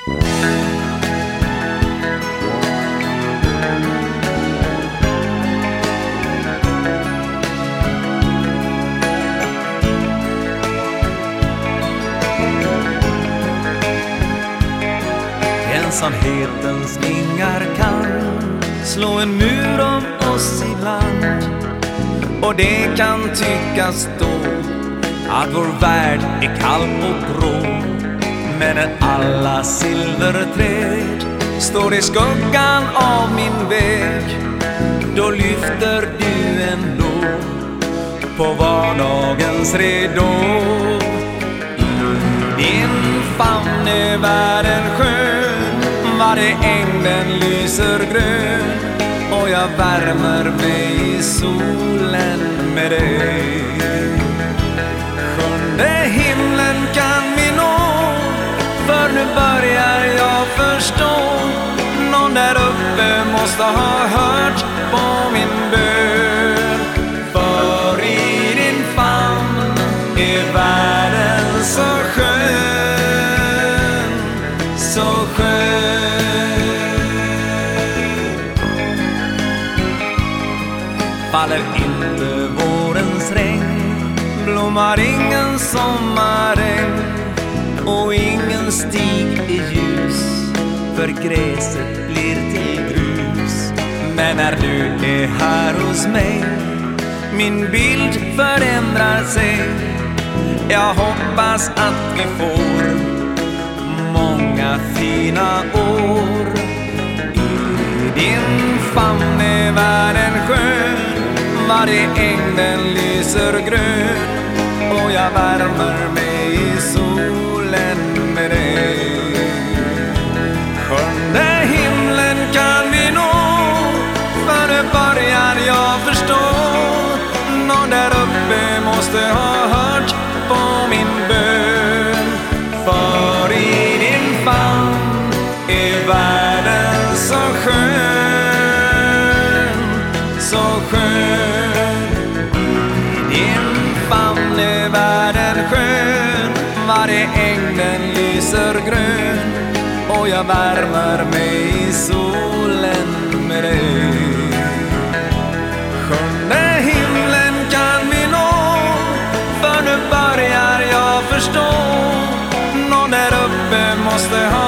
Ensamhetens vingar kan slå en mur om oss ibland, och det kan tyckas då att vår värld är kall och grå. Men när alla silverträd står i skuggan av min väg, då lyfter du ändå på vardagens redå. I din famn är världen skön, varje ängden lyser grön, och jag värmer mig i solen med dig. Sjunde himlen kan vi nå, för nu börjar jag förstå. Någon där uppe måste ha hört på min bön. För i din famn är världen så skön, så skön. Faller inte vårens regn, blommar ingen sommaräng, och ingen stig är ljus, för gräset blir till grus. Men när du är här hos mig, min bild förändrar sig. Jag hoppas att vi får många fina år. I din famn är världen skön, varje ängden lyser grön, och jag värmer mig i solen med dig. Sjunde himlen kan vi nå, för nu börjar jag förstå. Någon där uppe måste ha hört på min bön. För i din famn är världen så skön, så skön. I din famn är världen skön, varje ängden lyser grön, och jag värmer mig i solen med dig. Sjunde himlen kan vi nå, för nu börjar jag förstå. Någon där uppe måste ha